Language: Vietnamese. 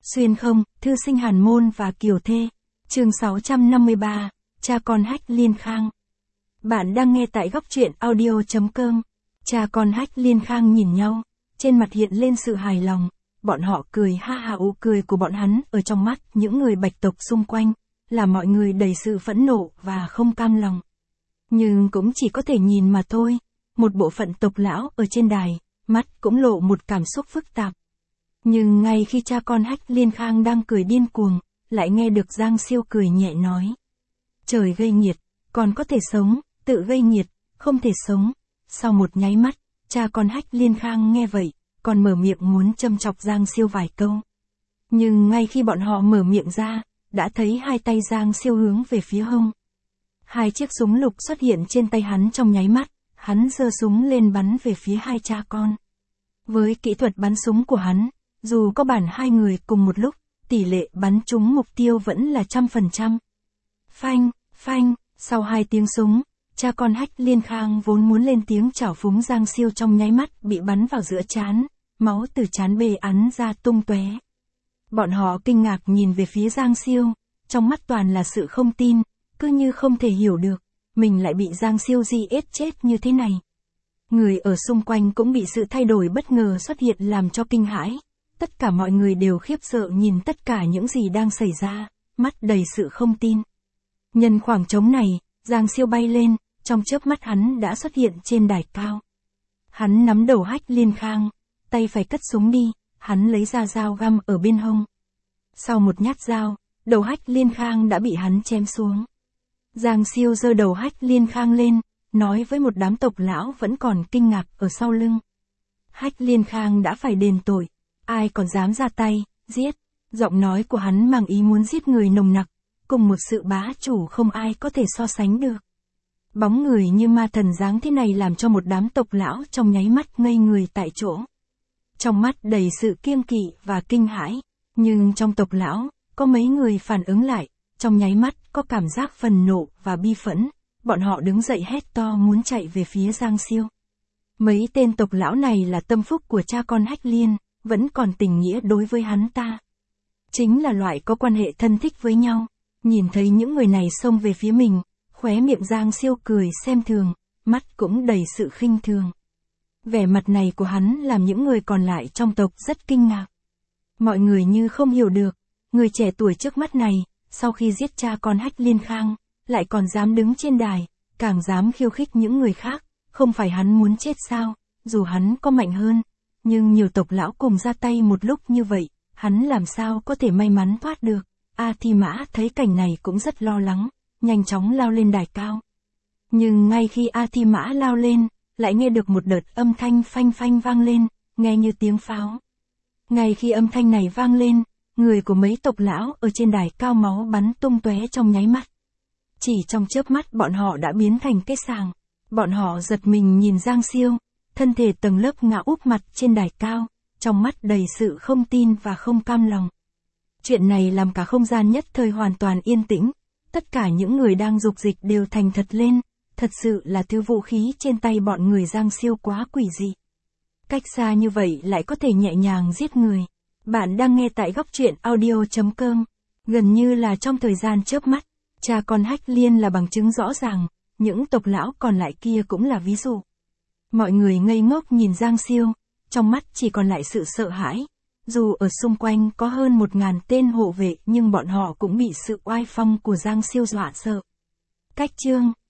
Xuyên không, thư sinh Hàn Môn và Kiều Thê. Chương 653, cha con Hách Liên Khang. Bạn đang nghe tại góc truyện audio.com. Cha con Hách Liên Khang nhìn nhau, trên mặt hiện lên sự hài lòng, bọn họ cười ha ha, ú cười của bọn hắn ở trong mắt những người Bạch tộc xung quanh, là mọi người đầy sự phẫn nộ và không cam lòng. Nhưng cũng chỉ có thể nhìn mà thôi, một bộ phận tộc lão ở trên đài, mắt cũng lộ một cảm xúc phức tạp. Nhưng ngay khi cha con Hách Liên Khang đang cười điên cuồng, lại nghe được Giang Siêu cười nhẹ nói. Trời gây nghiệt, còn có thể sống, tự gây nghiệt, không thể sống. Sau một nháy mắt, cha con Hách Liên Khang nghe vậy, còn mở miệng muốn châm chọc Giang Siêu vài câu. Nhưng ngay khi bọn họ mở miệng ra, đã thấy hai tay Giang Siêu hướng về phía hông. Hai chiếc súng lục xuất hiện trên tay hắn trong nháy mắt, hắn giơ súng lên bắn về phía hai cha con. Với kỹ thuật bắn súng của hắn, dù có bản hai người cùng một lúc, tỷ lệ bắn trúng mục tiêu vẫn là 100%. Phanh, phanh, sau hai tiếng súng, cha con Hách Liên Khang vốn muốn lên tiếng chảo phúng Giang Siêu trong nháy mắt bị bắn vào giữa trán, máu từ trán bê ắn ra tung tóe. Bọn họ kinh ngạc nhìn về phía Giang Siêu, trong mắt toàn là sự không tin, cứ như không thể hiểu được, mình lại bị Giang Siêu giết chết như thế này. Người ở xung quanh cũng bị sự thay đổi bất ngờ xuất hiện làm cho kinh hãi. Tất cả mọi người đều khiếp sợ nhìn tất cả những gì đang xảy ra, mắt đầy sự không tin. Nhân khoảng trống này, Giang Siêu bay lên, trong chớp mắt hắn đã xuất hiện trên đài cao. Hắn nắm đầu Hách Liên Khang, tay phải cất súng đi, hắn lấy ra dao găm ở bên hông. Sau một nhát dao, đầu Hách Liên Khang đã bị hắn chém xuống. Giang Siêu giơ đầu Hách Liên Khang lên, nói với một đám tộc lão vẫn còn kinh ngạc ở sau lưng. Hách Liên Khang đã phải đền tội. Ai còn dám ra tay, giết. Giọng nói của hắn mang ý muốn giết người nồng nặc, cùng một sự bá chủ không ai có thể so sánh được. Bóng người như ma thần dáng thế này làm cho một đám tộc lão trong nháy mắt ngây người tại chỗ. Trong mắt đầy sự kiêng kỵ và kinh hãi, nhưng trong tộc lão, có mấy người phản ứng lại, trong nháy mắt có cảm giác phần nộ và bi phẫn, bọn họ đứng dậy hét to muốn chạy về phía Giang Siêu. Mấy tên tộc lão này là tâm phúc của cha con Hách Liên, vẫn còn tình nghĩa đối với hắn ta. Chính là loại có quan hệ thân thích với nhau. Nhìn thấy những người này xông về phía mình, khóe miệng Giang Siêu cười xem thường, mắt cũng đầy sự khinh thường. Vẻ mặt này của hắn làm những người còn lại trong tộc rất kinh ngạc. Mọi người như không hiểu được, người trẻ tuổi trước mắt này, sau khi giết cha con Hách Liên Khang, lại còn dám đứng trên đài, càng dám khiêu khích những người khác, không phải hắn muốn chết sao, dù hắn có mạnh hơn. Nhưng nhiều tộc lão cùng ra tay một lúc như vậy, hắn làm sao có thể may mắn thoát được. A Thi Mã thấy cảnh này cũng rất lo lắng, nhanh chóng lao lên đài cao. Nhưng ngay khi A Thi Mã lao lên, lại nghe được một đợt âm thanh phanh phanh vang lên, nghe như tiếng pháo. Ngay khi âm thanh này vang lên, người của mấy tộc lão ở trên đài cao máu bắn tung tóe trong nháy mắt. Chỉ trong chớp mắt bọn họ đã biến thành cái sàng. Bọn họ giật mình nhìn Giang Siêu. Thân thể tầng lớp ngã úp mặt trên đài cao, trong mắt đầy sự không tin và không cam lòng. Chuyện này làm cả không gian nhất thời hoàn toàn yên tĩnh, tất cả những người đang dục dịch đều thành thật lên, thật sự là thứ vũ khí trên tay bọn người Giang Siêu quá quỷ dị. Cách xa như vậy lại có thể nhẹ nhàng giết người. Bạn đang nghe tại góc truyện audio.com, gần như là trong thời gian chớp mắt, cha con Hách Liên là bằng chứng rõ ràng, những tộc lão còn lại kia cũng là ví dụ. Mọi người ngây ngốc nhìn Giang Siêu, trong mắt chỉ còn lại sự sợ hãi. Dù ở xung quanh có hơn 1000 tên hộ vệ nhưng bọn họ cũng bị sự oai phong của Giang Siêu dọa sợ. Cách chương